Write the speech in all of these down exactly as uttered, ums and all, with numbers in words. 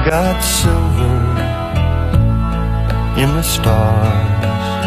got silver in the stars,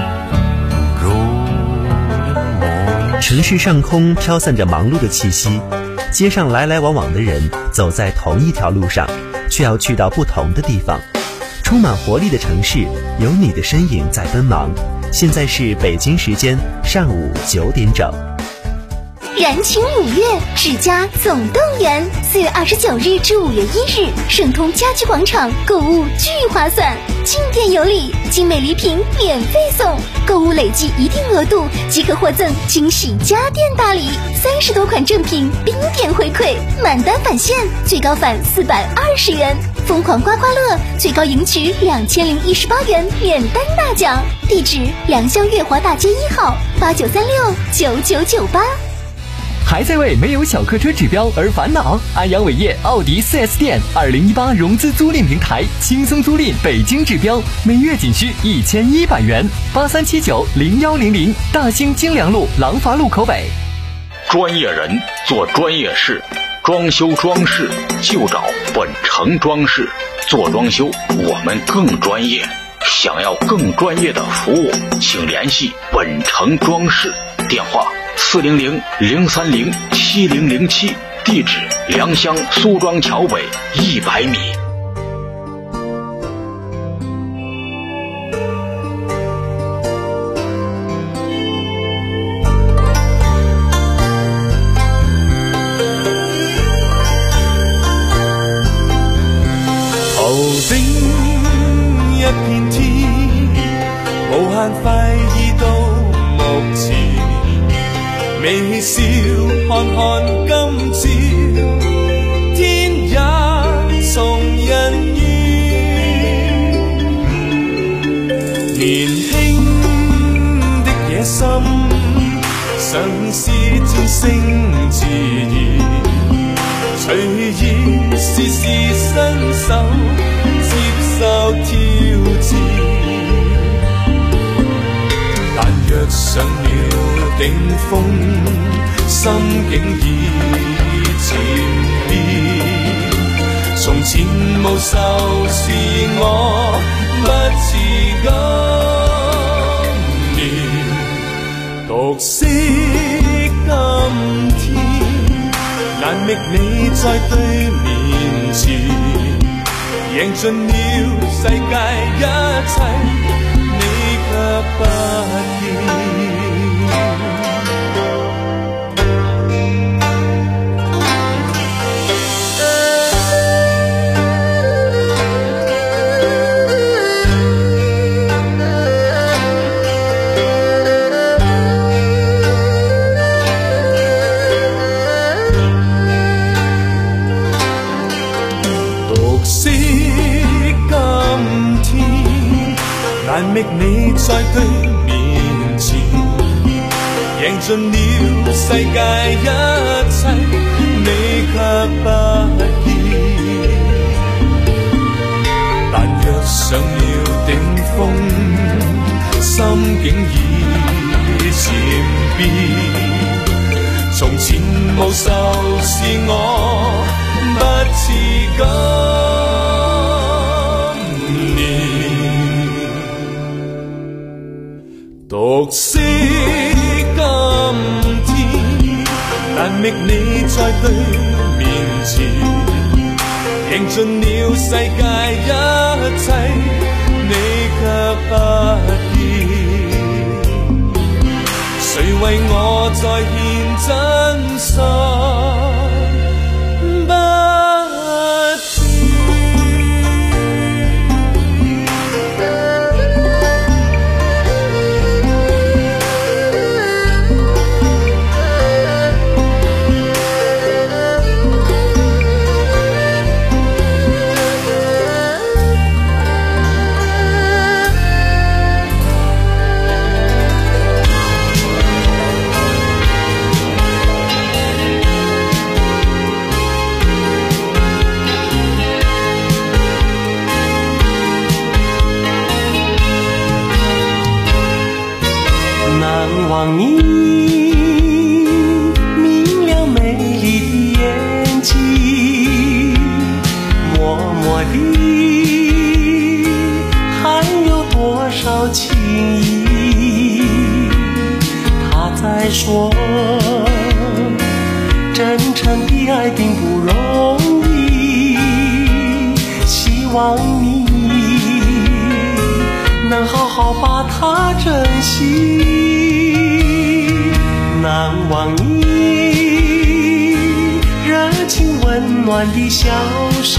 golden morning. 城市上空飘散着忙碌的气息，街上来来往往的人走在同一条路上，却要去到不同的地方。充满活力的城市，有你的身影在奔忙。现在是北京时间上午九点整。 燃情五月，指甲总动员，四月二十九日至五月一日，盛通家居广场购物巨划算，进店有礼，精美礼品免费送，购物累计一定额度即可获赠惊喜家电大礼，三十多款正品冰点回馈，满单返现，最高返四百二十元，疯狂刮刮乐最高赢取两千零一十八元免单大奖。地址：良乡月华大街一号，八九三六九九九八。 还在为没有小客车指标而烦恼？安阳伟业奥迪 四 S 店二零一八融资租赁平台，轻松租赁北京指标，每月仅需一千一百元。八三七九零幺零零，大兴京良路廊坊路口北。 专业人做专业事，装修装饰就找本城装饰。做装修我们更专业，想要更专业的服务，请联系本城装饰，电话四零零零三零七零零七，地址良乡苏庄桥北一百米。 頭頂一片天，無限快意到目前。微笑看看今朝，天也從人願。年輕的野心，嘗試戰勝自然，隨意試試身手，接受挑戰。但若上了頂峰，心境已漸變。從前無愁是我不似今年，獨惜今天，難覓你在對面前，贏盡了世界一切，你卻不見。難覓你在對面前，贏盡了世界一切，你卻不見。但若上了頂峰，心境已漸變。從前無愁是我不似今年，獨惜今天，難覓你在對面前，贏盡了世界一切，你卻不見。誰為我再獻真心？ 望你明亮美丽的眼睛，默默地说，真诚的爱并不容易，希望你能好好把它珍惜，难忘你热情温暖的笑声，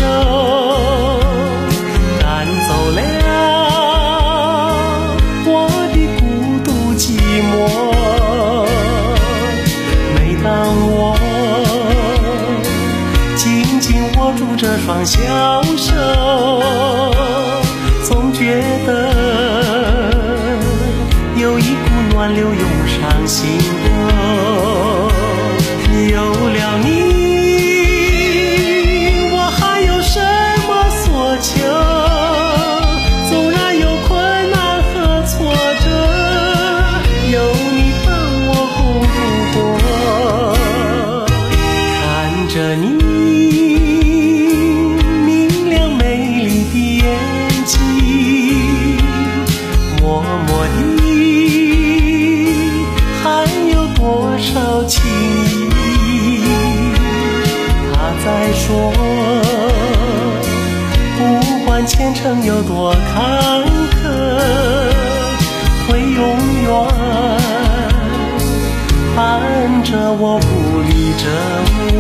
赶走了我的孤独寂寞。每当我紧紧握住这双小手，总觉得有一股暖流涌上心头。有了你，我还有什么所求？纵然有困难和挫折，有你伴我共度过。看着你明亮美丽的眼睛，默默地含有多少情意。他在说，不管前程有多坎坷，会永远伴着我，不离着我。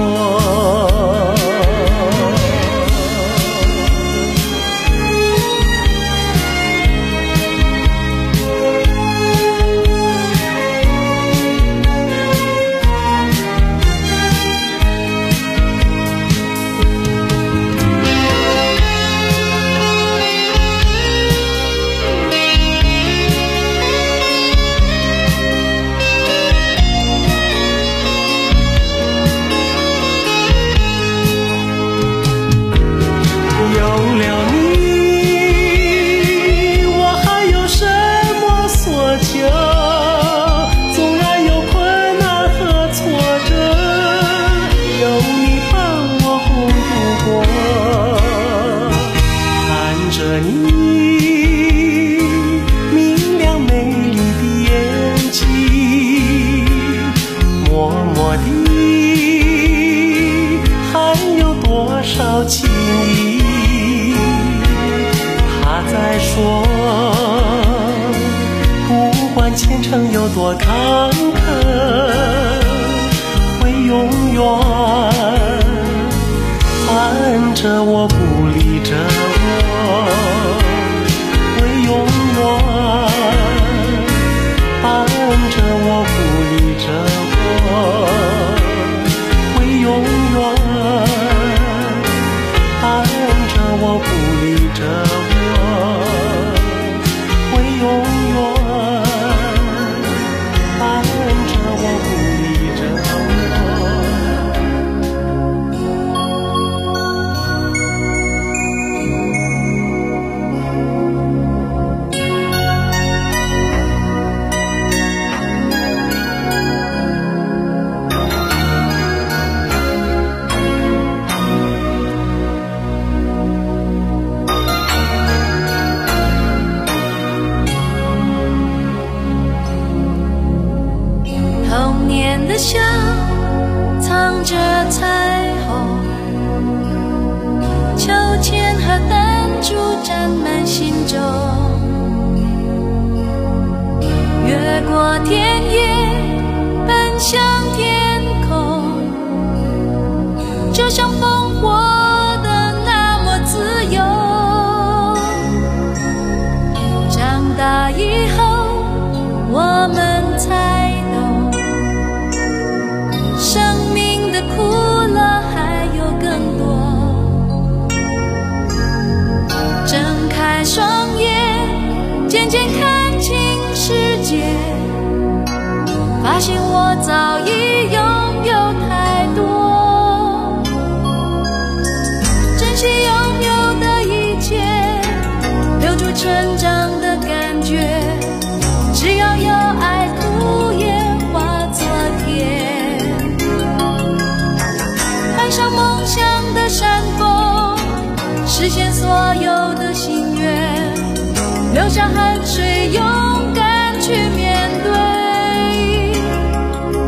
情谊，他在说，不管前程有多坎坷，会永远伴着我，不离着我，会永远伴着我，不离着我，会永远伴着我，不离着我，会永远伴着我，不离着我。 童年的笑藏着彩虹，秋千和弹珠沾满心中，越过田野奔向天空，就像风活得那么自由。长大以后我们才懂，生命的苦乐还有更多。睁开双眼，渐渐看清世界，发现我早已拥有太多。珍惜拥有的一切，留住成长的感觉，只要有爱，枯叶化作甜。攀上梦想的山峰，实现所有的心愿，流下汗水，勇敢去面对。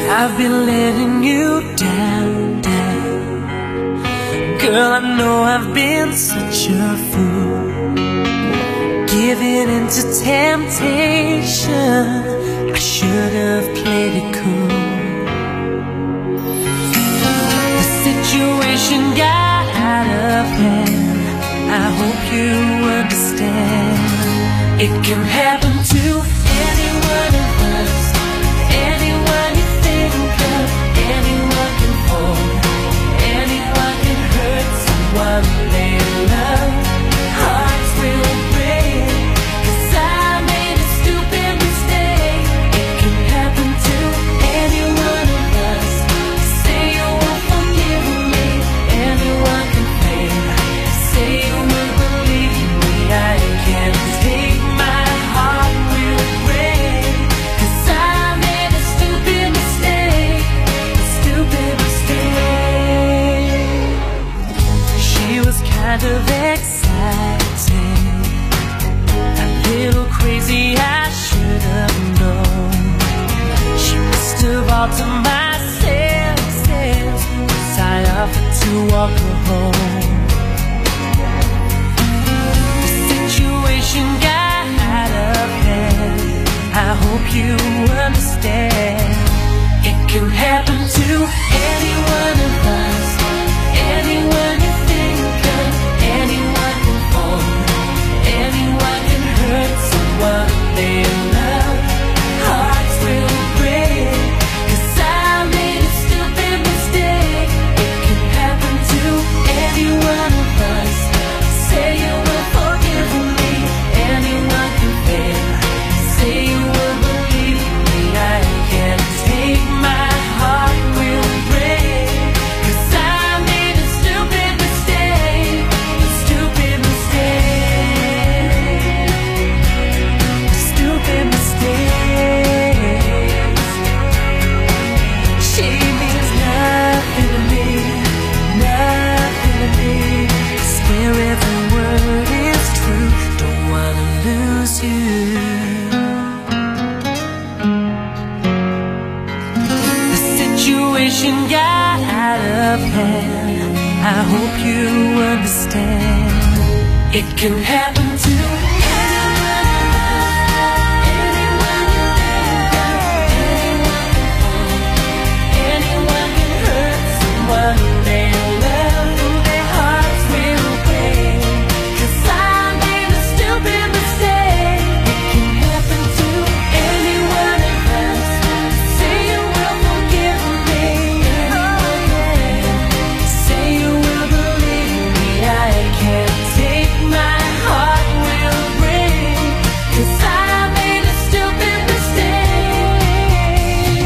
I've been letting you down, down. Girl, I know I've been such a fool, giving into temptation. I should have played it cool. The situation got out of hand. I hope you understand. It can happen to any one of us. Anyone you think of, anyone can hold, anyone can hurt someone they love. Hearts will break, 'cause I made a stupid mistake. It can happen to any one of us. Say you won't forgive me, anyone can fail. Say you will believe me, I can't take my heart will break, 'cause I made a stupid mistake, a stupid mistake. She was kind of exciting, a little crazy, I should have known. She must have altered my senses, 'cause I offered to walk her home. The situation got out of hand. I hope you understand. It can happen to any one of us. Anyone you think of, anyone can fall, anyone can hurt someone they love. Hearts will break, 'cause I made a stupid mistake. It can happen to any one of us. Say you will forgive me, anyone can fail. Say you will believe me, I can't take my heart will break, 'cause I made a stupid mistake, a stupid mistake, a stupid mistake. She means nothing to me, nothing to me. Swear every word is true, don't wanna lose you. The situation got out of hand. I hope you understand. It can happen to anyone of us. Anyone you think of, anyone can fall, anyone can hurt someone they love. Their hearts will break, 'cause I made a stupid mistake. It can happen to any one of us. Say you will forgive me, anyone can. Say you will believe me, I can't take my heart will break, 'cause I made a stupid mistake.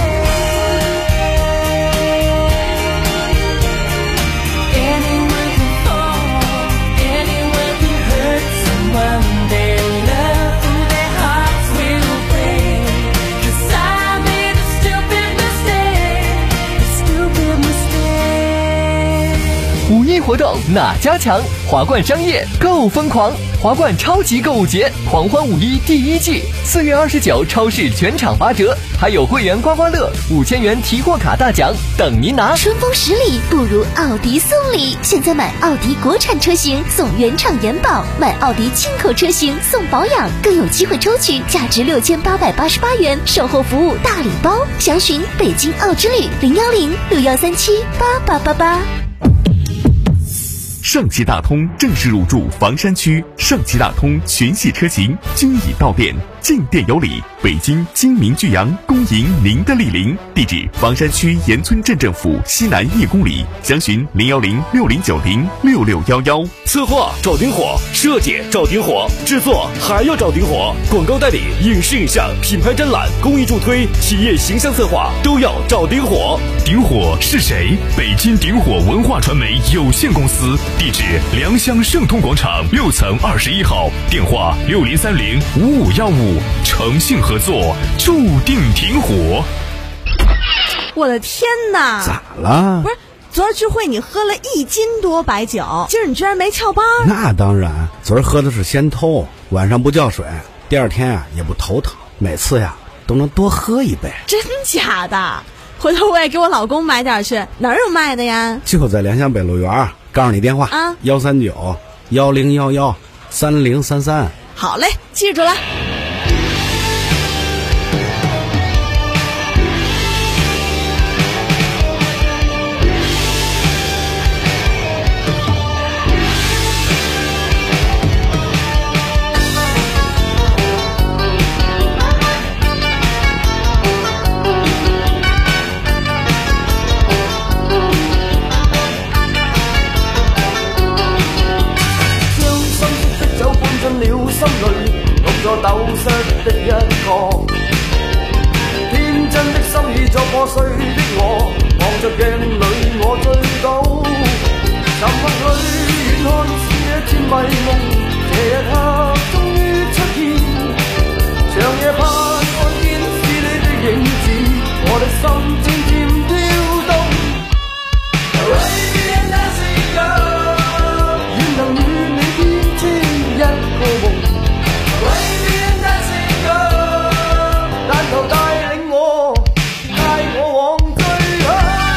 Anyone can fall, anyone can hurt someone they love. Their hearts will break, 'cause I made a stupid mistake, a stupid mistake. 五一活动哪家强？华冠商业够疯狂！华冠超级购物节狂欢五一第一季，四月二十九超市全场八折，还有会员刮刮乐五千元提货卡大奖等您拿。 春风十里不如奥迪送礼，现在买奥迪国产车型送原厂延保，买奥迪进口车型送保养，更有机会抽取价值六千八百八十八元售后服务大礼包。详询北京奥之旅零幺零六幺三七八八八八。 上汽大通正式入驻房山区，上汽大通全系车型均已到店，进店有礼。北京金明巨阳恭迎您的莅临，地址房山区岩村镇政府西南一公里，详询零幺零六零九零六六幺幺。 策划找顶火，设计找顶火，制作还要找顶火，广告代理、影视影像、品牌展览、公益助推、企业形象策划都要找顶火。 顶火是谁？北京顶火文化传媒有限公司，地址良乡盛通广场六层二十一号，电话六零三零五五幺五，诚信合作，注定挺火。 我的天哪！ 咋了？ 不是，昨儿聚会你喝了一斤多白酒，今儿你居然没翘班？ 那当然，昨儿喝的是仙偷，晚上不叫水，第二天啊也不头疼，每次呀都能多喝一杯。 真假的？ 回头我也给我老公买点去。哪儿有卖的呀？ 就在联想北路园，告诉你电话啊， 幺三九幺零幺幺三零三三。 好嘞，记住了。 斗室的一角，天真的心意作破碎的我，望着鏡裏我醉倒，沉默裏遠看是一片迷夢，這一刻終於出現，長夜盼看見是你的影子，我的心漸漸跳動。Arabian dancing girl， 願能與你編織一個夢。但求帶領我，帶我往最香。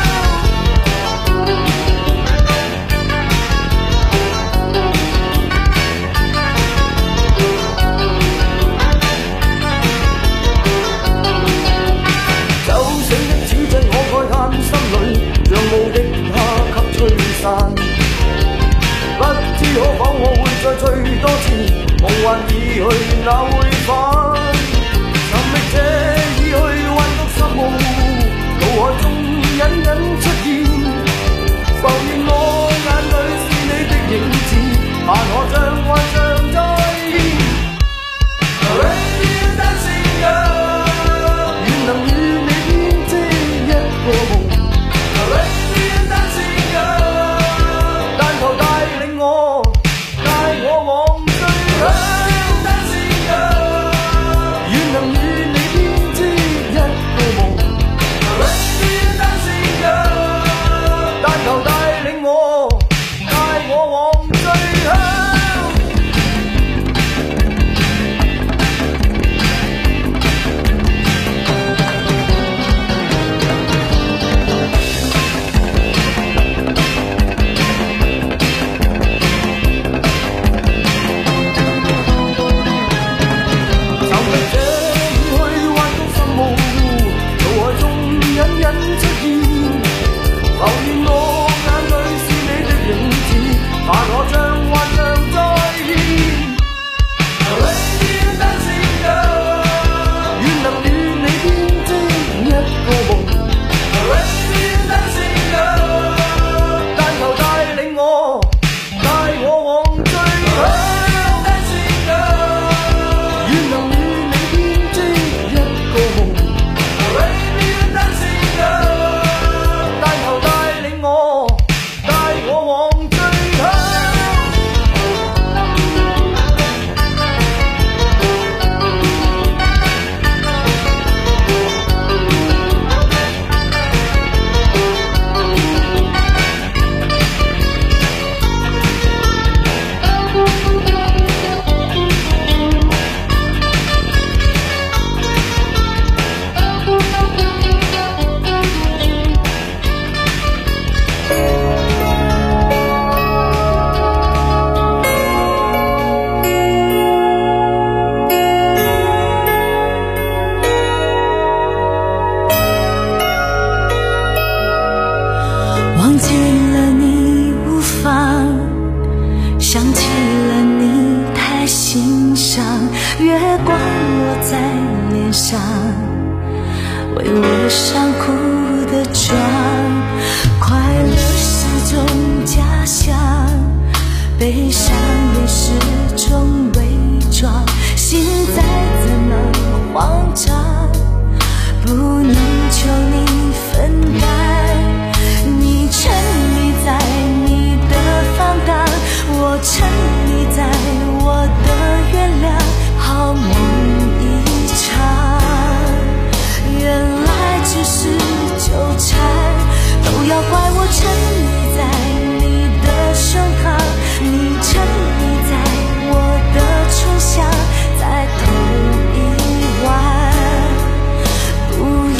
酒醒的此際，我慨嘆心裏，像霧的它給吹散。不知可否我會再醉多次，夢幻已去，哪會返？尋覓這已去幻覺十模糊，腦海中隱隱出現，浮現我眼裏是你的影子，盼可將幻象再現。Arabian dancing girl， 願能與你編織一個夢。Arabian dancing girl， 但求帶領我，帶我往最香。 不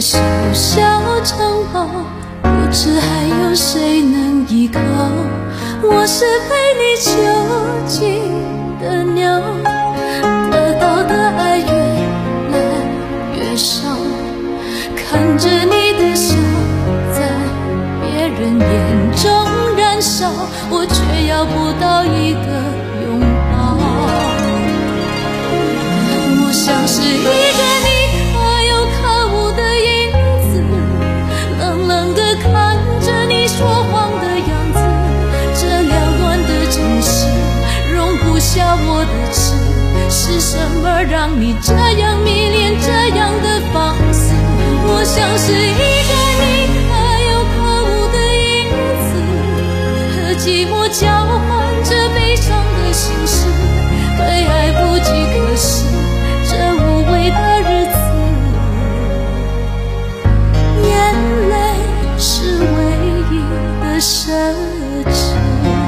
小小城堡，不知还有谁能依靠。我是陪你囚禁的鸟，得到的爱越来越少，看着你的笑在别人眼中燃烧，我却要不到一个拥抱。我像是一个你可有可无的影子，冷冷地看着你说谎的样子。这缭乱的城市容不下我的痴，是什么让你这样迷恋这样的放肆？我像是一个你可有可无的影子，和寂寞交换着悲伤的心事，对爱不计可施这无味的日子。眼泪是唯一的奢侈。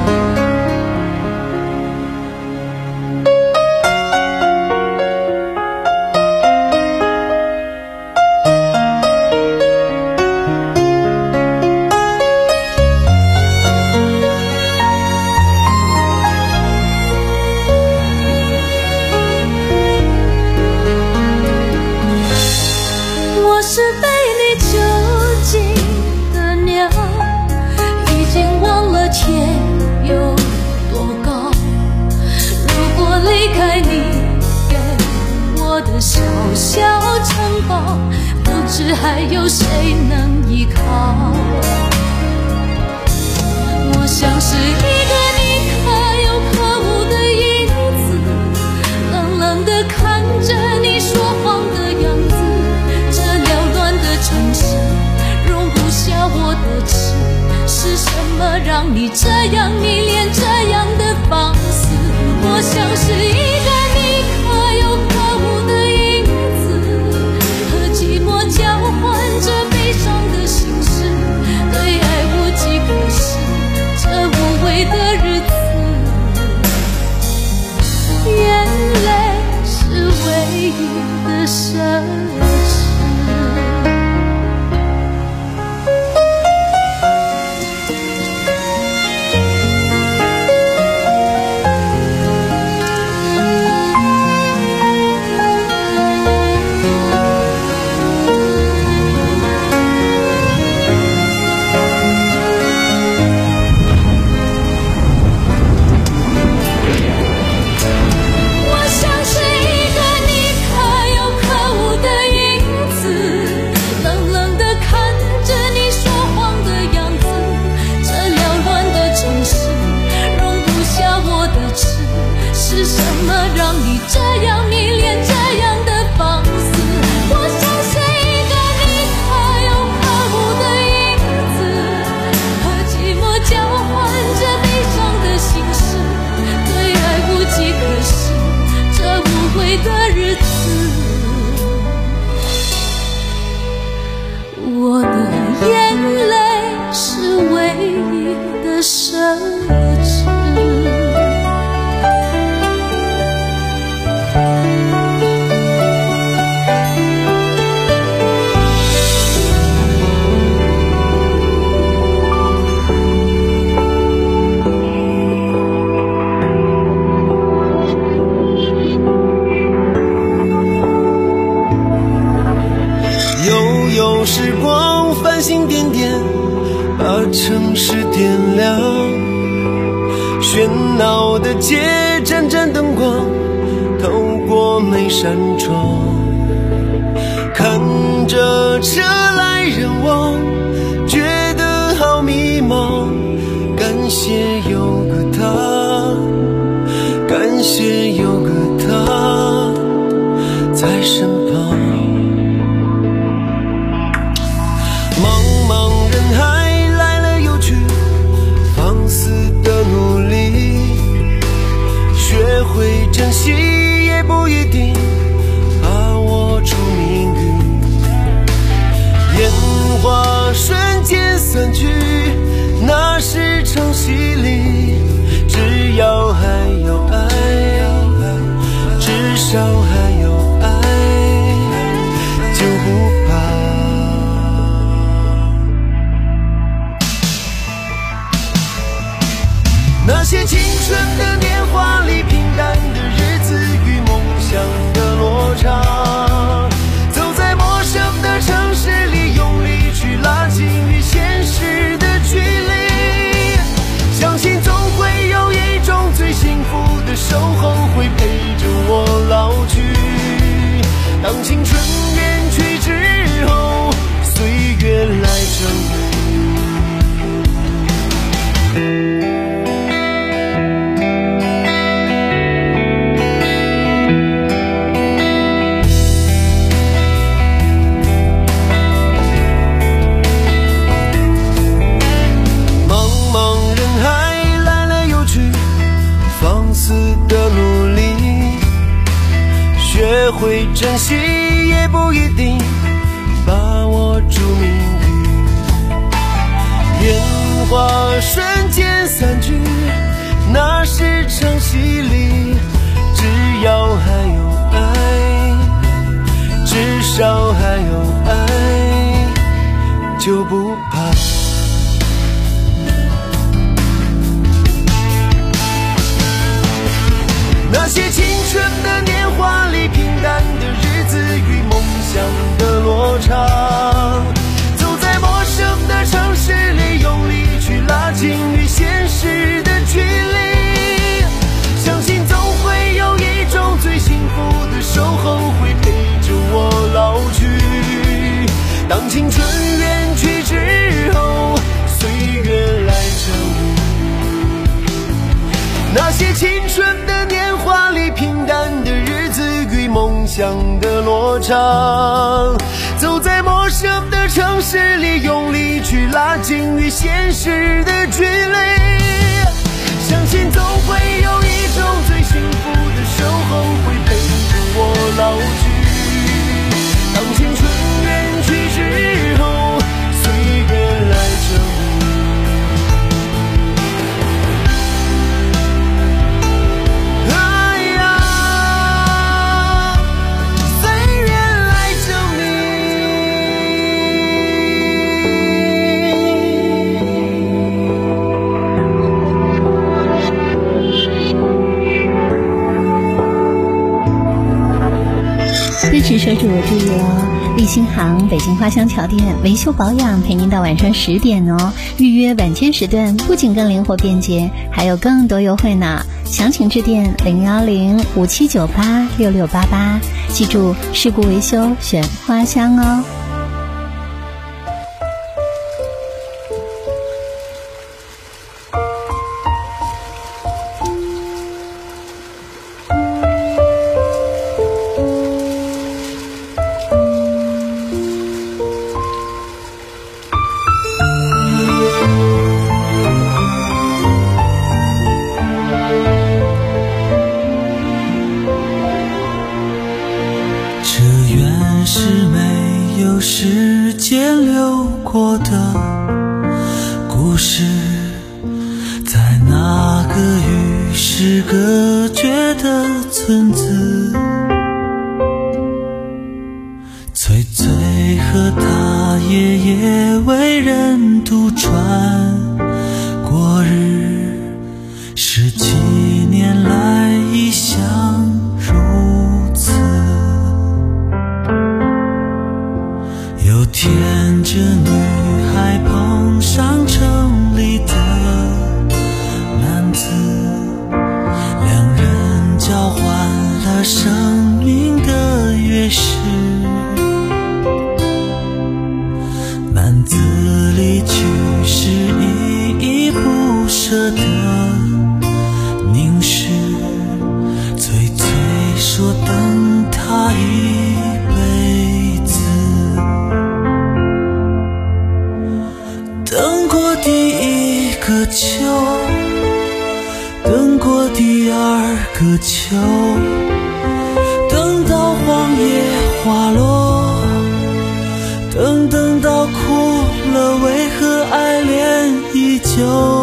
我是被你囚禁的鸟，已经忘了天有多高。如果离开你给我的小小城堡，不知还有谁能依靠。我像是一个你可有可无的影子，冷冷地看着你说谎的样子。这缭乱的城市容不下我的痴，是什么让你这样迷恋这样的放肆？我像是一个你可有可无的影子，和寂寞交换着悲伤的心事，对爱无计可施这无味的日子。眼泪是唯一的奢侈。是什么让你这样迷恋这样的放肆？我像是一个你可有可无的影子，和寂寞交换着悲伤的心事，对爱无计可施这无味的日子。我的眼泪是唯一的奢侈。 悠悠时光繁星点点，把城市点亮。喧闹的街，盏盏灯光透过每扇窗，看着车来人往，觉得好迷茫。感谢有个他，感谢有个他在身旁。茫茫人海来了又去，放肆的努力，学会珍惜也不一定把握住命运。烟花瞬间散去，那是场洗礼，只要还有爱，至少还有爱，就不怕。 守候会陪着我老去。当青春远去之后，岁月来证明。学会珍惜也不一定把握住命运，烟花瞬间散去，那是场戏里，只要还有爱，至少还有爱，就不怕。那些青春的年华里，平淡的日子与梦想的落差，走在陌生的城市里，用力去拉近与现实的距离。相信总会有一种最幸福的守候会陪着我老去。当青春远去之后，岁月来证明。那些青春的年华里，平淡的日子与梦想的落差，走在陌生的城市里，用力去拉近与现实的距离。相信总会有一种最幸福的守候会陪着我老去。当青春远去之后，岁月来证明。 支持说主我注意哦，立新行北京花香桥店维修保养陪您到晚上十点哦。预约晚间时段不仅更灵活便捷，还有更多优惠呢。详情致电零幺零五七九八六六八八，记住事故维修选花香哦。 时间流过的故事，在那个与世隔绝的村子，翠翠和她爷爷为人渡船过日，十几年来一向如此。有天这女孩碰上城里的男子，两人交换了生命的钥匙。男子离去时依依不舍地凝视，翠翠说等他一辈子。等过第一个秋，等过第二个秋，等到黄叶花落，等等到哭了，为何爱恋依旧？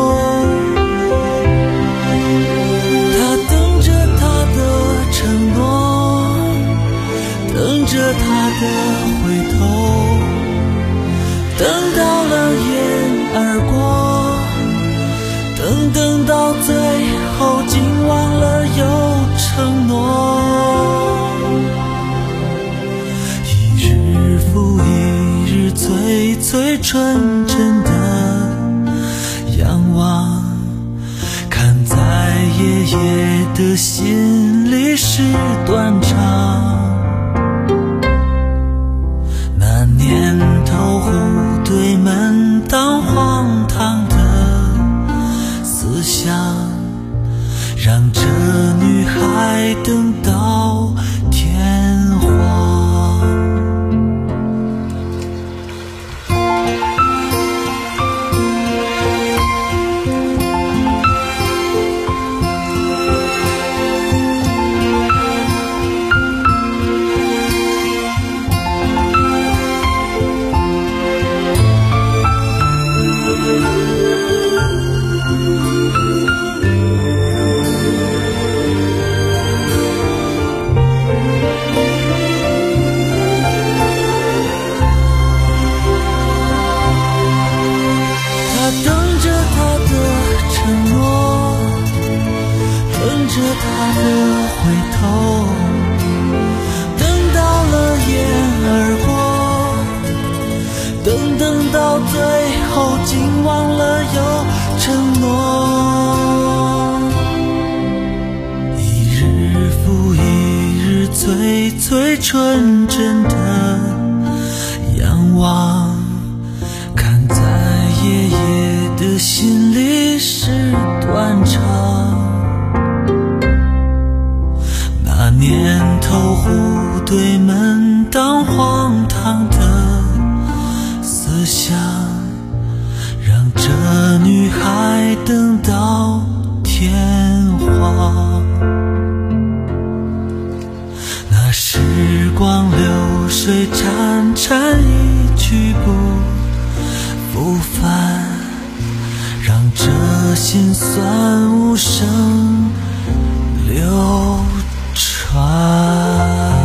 他等着他的承诺，等着他的回头，等到了眼而过，等等到最后竟忘了有承诺。一日复一日，最最纯真的仰望，看在爷爷的血是断肠。那年头户对门当荒唐的思想，让这女孩等到天荒。着他的回头，等到了眼而过，等等到最后竟忘了有承诺。一日复一日催催纯真的仰望，看在爷爷的心里是断肠。那年头户对门当荒唐的思想，让这女孩等到天荒。那时光流水潺潺一去不复返，让这心酸无声流传。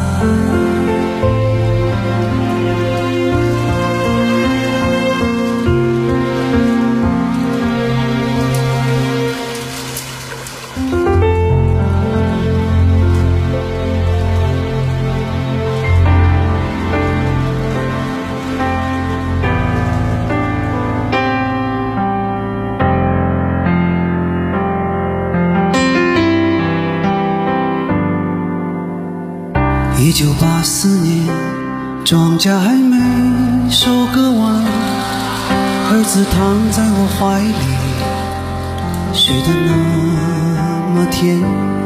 一九八四年，庄稼还没收割完，儿子躺在我怀里，睡得那么甜。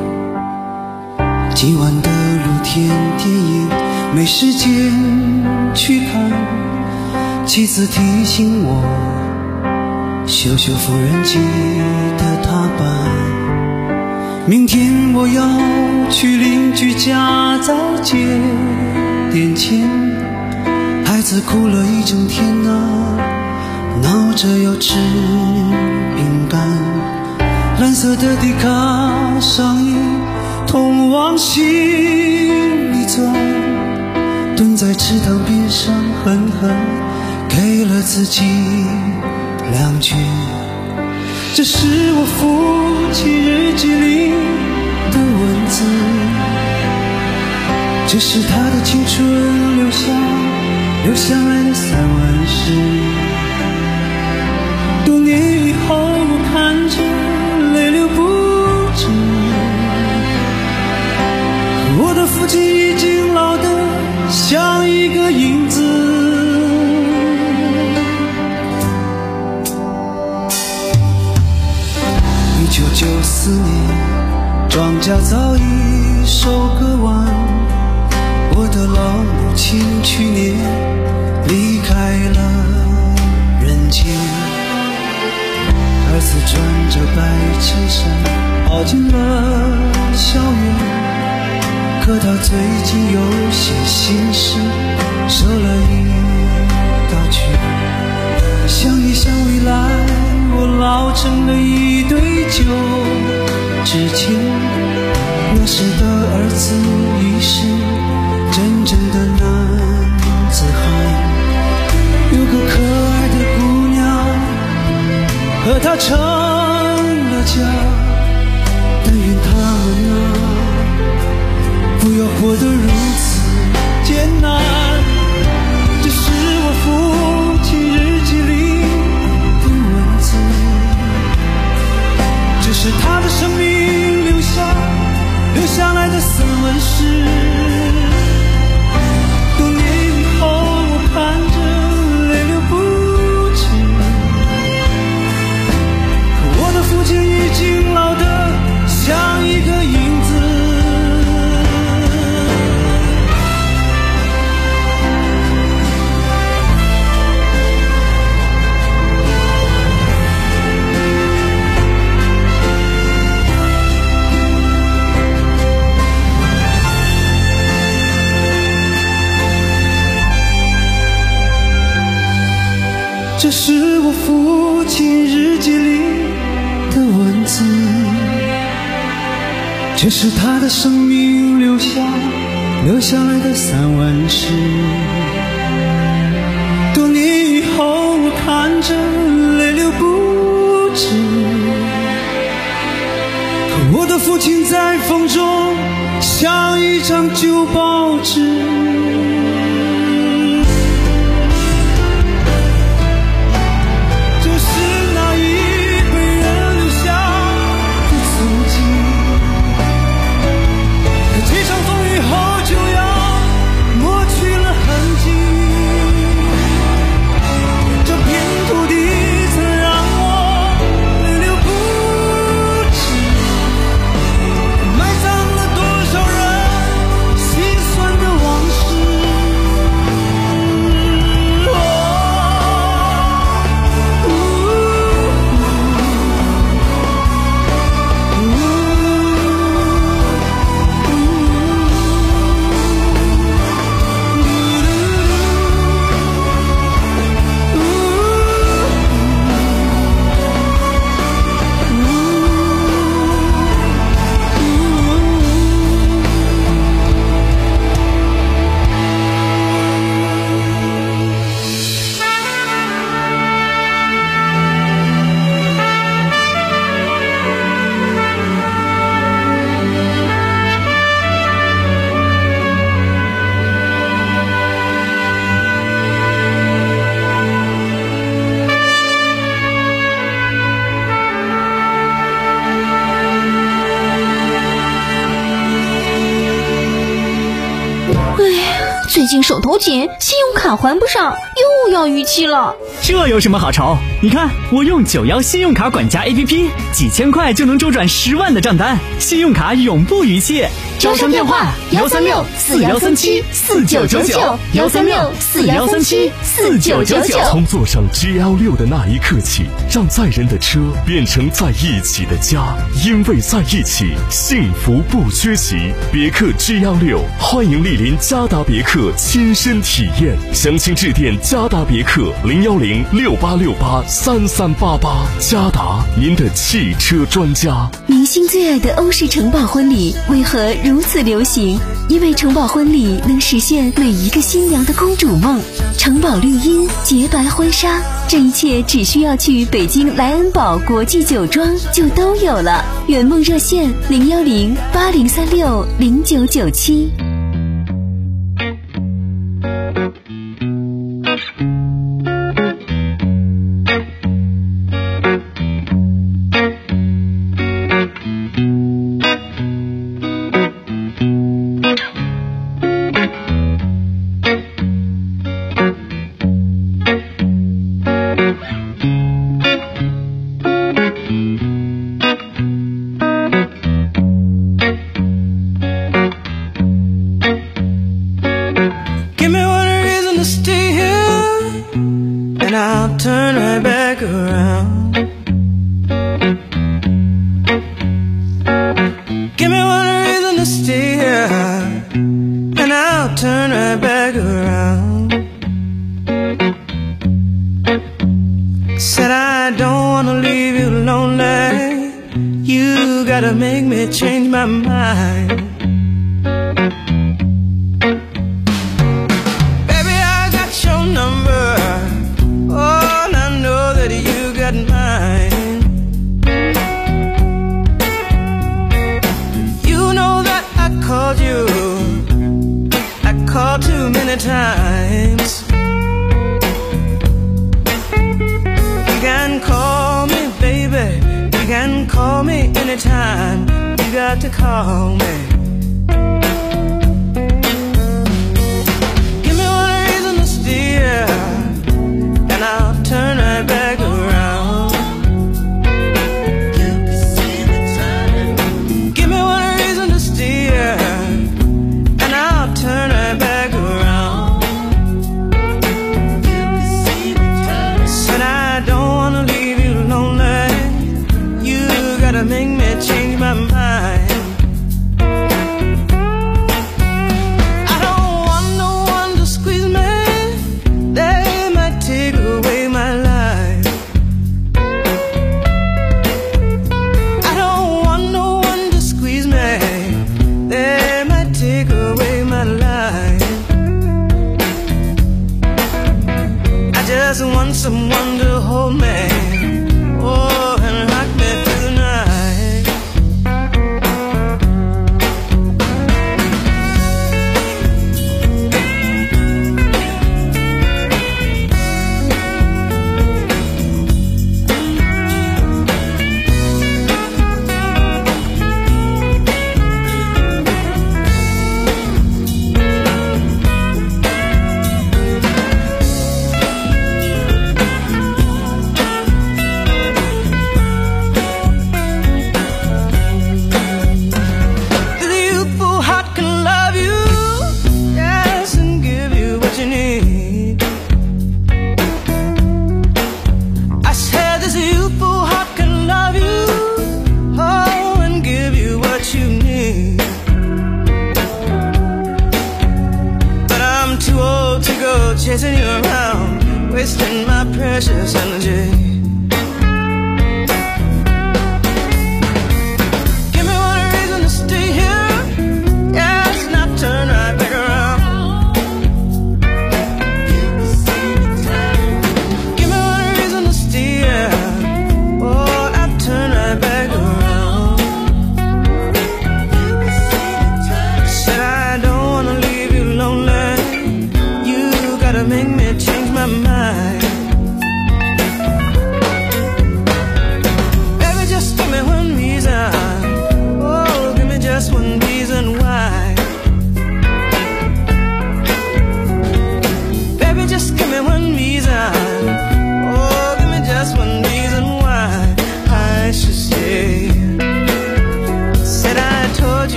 今晚的露天电影没时间去看，妻子提醒我修修缝纫机的踏板。明天我要去邻居家再借点钱，孩子哭了一整天啊，闹着要吃饼干。蓝色的迪卡上衣痛往心里钻，蹲在池塘边上狠狠给了自己两拳。这是我父亲日记里的文字，这是他的青春留下留下来的散文诗。多年以后我看着泪流不止，我的父亲已经老得像一个影子。一九九四年，庄稼早已收割完，我的老母亲去年离开了人间。儿子穿着白衬衫跑进了校园，可他最近有些心事，瘦了一大圈。想一想未来，我老成了一堆旧纸钱。那时的儿子已是真正的男子汉，有个可爱的姑娘和他成了家。但愿他们啊，不要活得如此艰难。这是我父亲日记里的文字，这是他的生命留下留下来的世。多年以后我看着泪流不止，可我的父亲已经老得像一个影子。这是我父亲日记里的文字，这是他的生命留下留下来的散文诗。多年以后我看着泪流不止，可我的父亲在风中像一张旧报纸。 最近手头紧，信用卡还不上，又要逾期了。 这有什么好愁？你看我用九幺信用卡管家 A P P， 几千块就能周转十万的账单，信用卡永不逾期。 招商电话：幺三六四幺三七四九九九，幺三六四幺三七四九九九。 从坐上 G L 六的那一刻起，让载人的车变成在一起的家，因为在一起，幸福不缺席。别克 G L 六，欢迎莅临嘉达别克亲身体验，详情致电嘉达别克零幺零六八六八三三八八。嘉达，您的汽车专家。 明星最爱的欧式城堡婚礼为何如此流行？因为城堡婚礼能实现每一个新娘的公主梦。城堡绿荫，洁白婚纱，这一切只需要去北京莱恩堡国际酒庄就都有了。圆梦热线零幺零八零三六零九九七。 I'll turn right back around. Give me one reason to stay here, and I'll turn right back around. Said I don't wanna leave you lonely. You gotta make me change my mind. Too many times. You can call me, baby. You can call me anytime. You got to call me.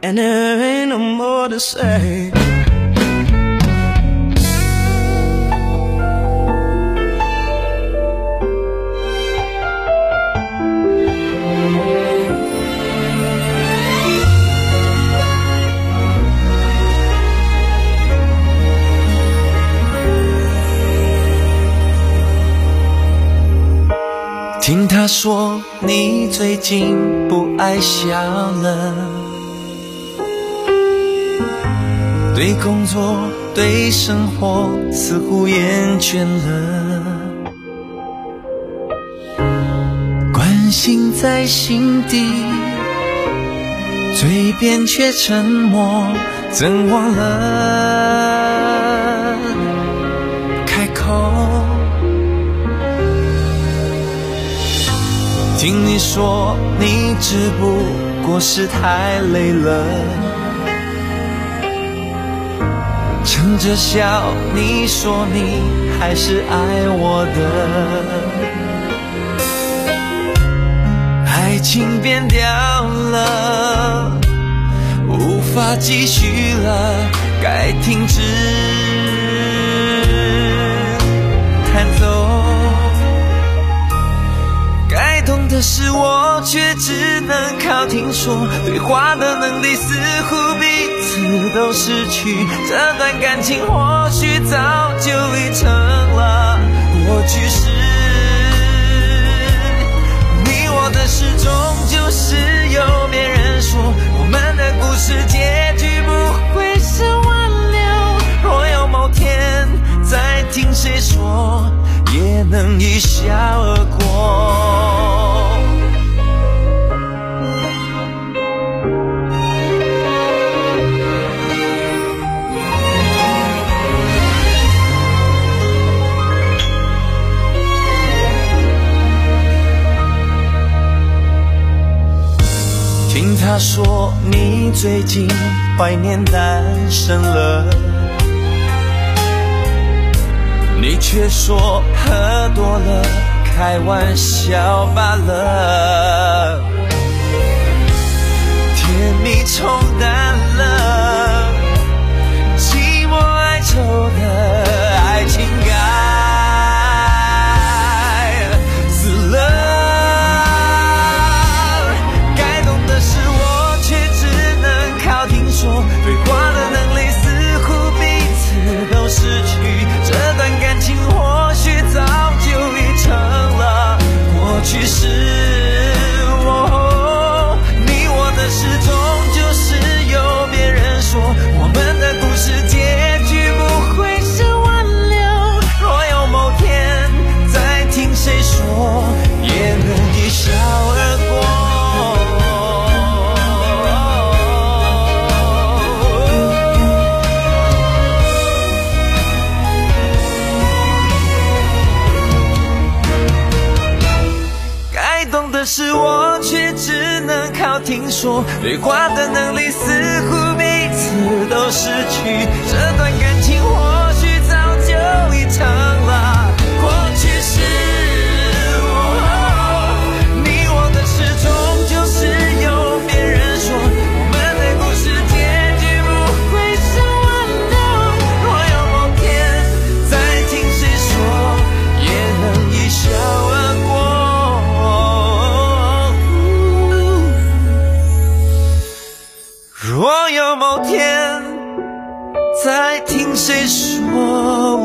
and there ain't no more to say. 听他说你最近不爱笑了，对工作对生活似乎厌倦了，关心在心底，嘴边却沉默，怎忘了开口。听你说你只不过是太累了，撑着笑你说你还是爱我的，爱情变掉了，无法继续了，该停止弹奏，该懂的是我却只能靠听说，对话的能力似乎彼此都失去，这段感情或许早就已成了过去式，你我的事终究是由别人说，我们的故事结局不会是挽留，若有某天再听谁说，也能一笑而过。听他说你最近怀念单身了，你却说喝多了，开玩笑罢了，甜蜜冲淡了寂寞哀愁的爱情该死了，该懂的是我却只能靠听说，对话的能力似乎彼此都失去，这段感情或许早就已成了过去式，哦，你我的事终究是由别人说，我们的故事结局不会是挽留，若有某天再听谁说，也能一笑而过。懂的是我却只能靠听说，对话的能力似乎彼此都失去，这段感情或许早就已成了过去式，哦，你我的事终究是由别人说，我们的故事结局不会是挽留，若有某天再听谁说，也能一笑而过。若有某天再听谁说，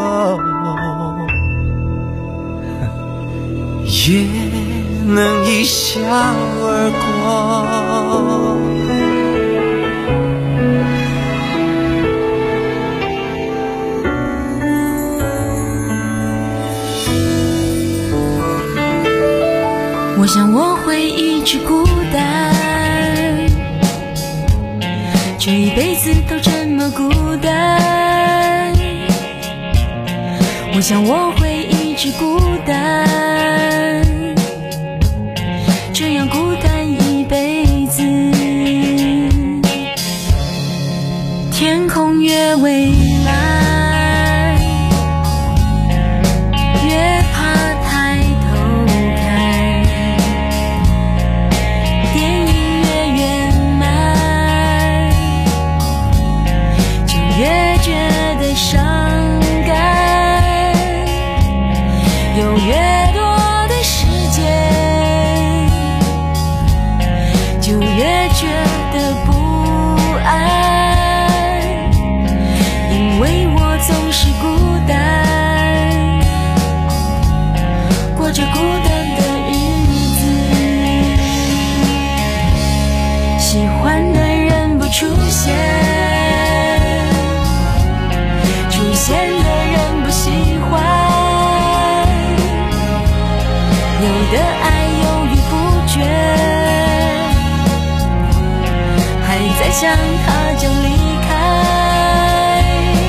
也能一笑而过。 我想我会一直孤单，这一辈子都这么孤单，我想我会一直孤单，这样孤单一辈子，天空越蔚蓝，越怕抬头看，电影越圆满， 越觉得不安，因为我总是孤单，过着孤单的日子。喜欢的人不出现，出现的人不喜欢，有的爱犹豫不决，还在想他就离开，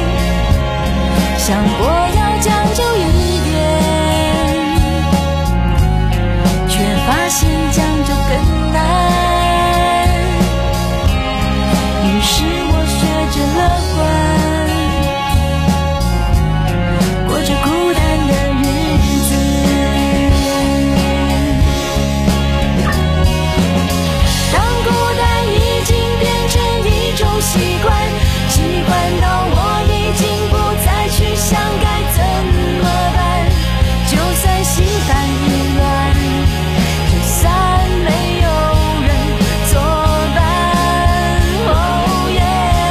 想过要将就一点，却发现将就更难。于是我学着乐观，过着孤单的日子。当孤单已经变成一种习惯，习惯到我已经不再去想该怎么办。就算心烦意乱，就算没有人作伴，哦耶！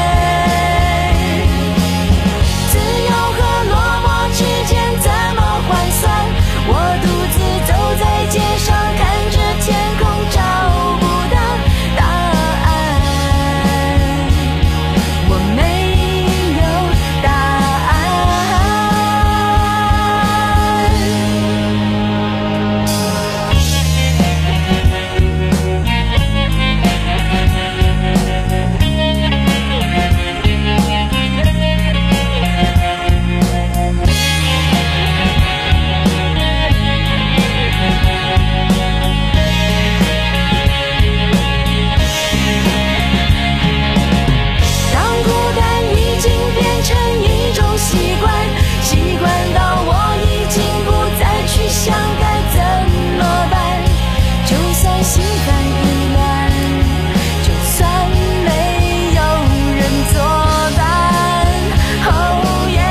自由和落寞之间怎么换算？我独自走在街上，看着天空，找不到答案。我没有答案。当孤单已经变成一种习惯，习惯到我已经不再去想该怎么办。就算心烦意乱，就算没有人作伴，哦耶！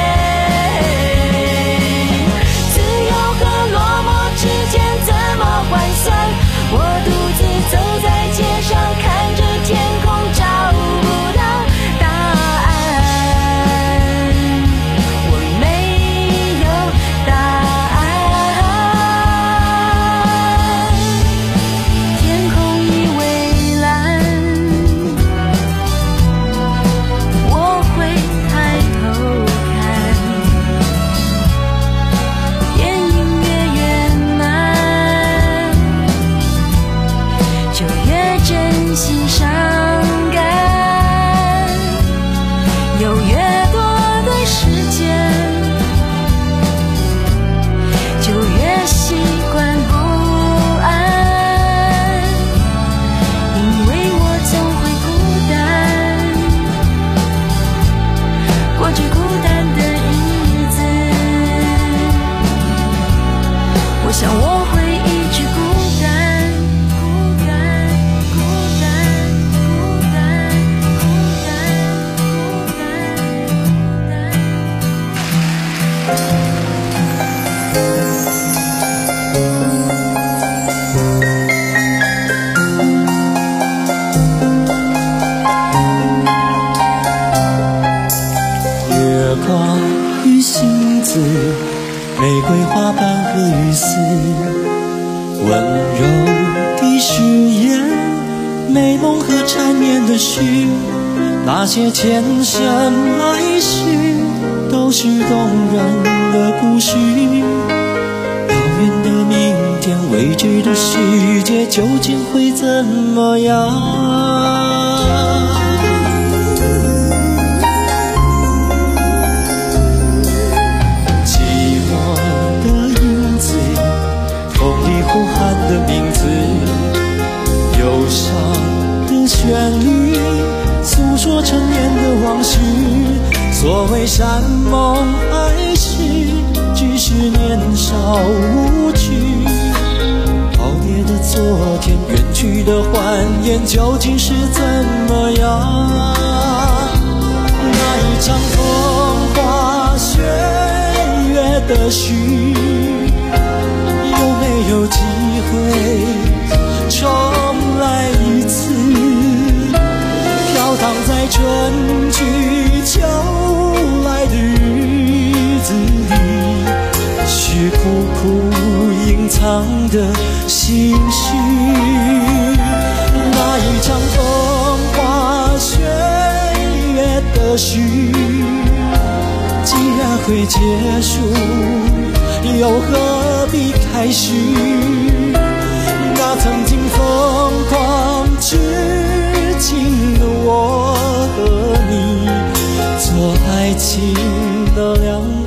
自由和落寞之间怎么换算？我独自走在街上，看着天空，找不到答案。我没有答案。天空已蔚蓝，我会抬头看，电影越圆满，就越真心伤感，有越多的时间，就越习惯不安，因为我总会孤单，过着孤单的日子。我想我会一直孤单，孤单，孤单，孤单，孤单，孤单，孤单。 月光与星子，玫瑰花瓣和雨丝，温柔的誓言，美梦和缠绵的诗，那些前生来世，都是动人的故事。遥远的明天，未知的世界，究竟会怎么样？呼喊的名字，忧伤的旋律，诉说陈年的往事。所谓山盟海誓，只是年少无知。告别的昨天，远去的欢颜，究竟是怎么样？那一场风花雪月的序，有没有机会重来一次？ 场风花雪月的序，既然会结束，又何必开始？那曾经疯狂痴情的我和你，做爱情的两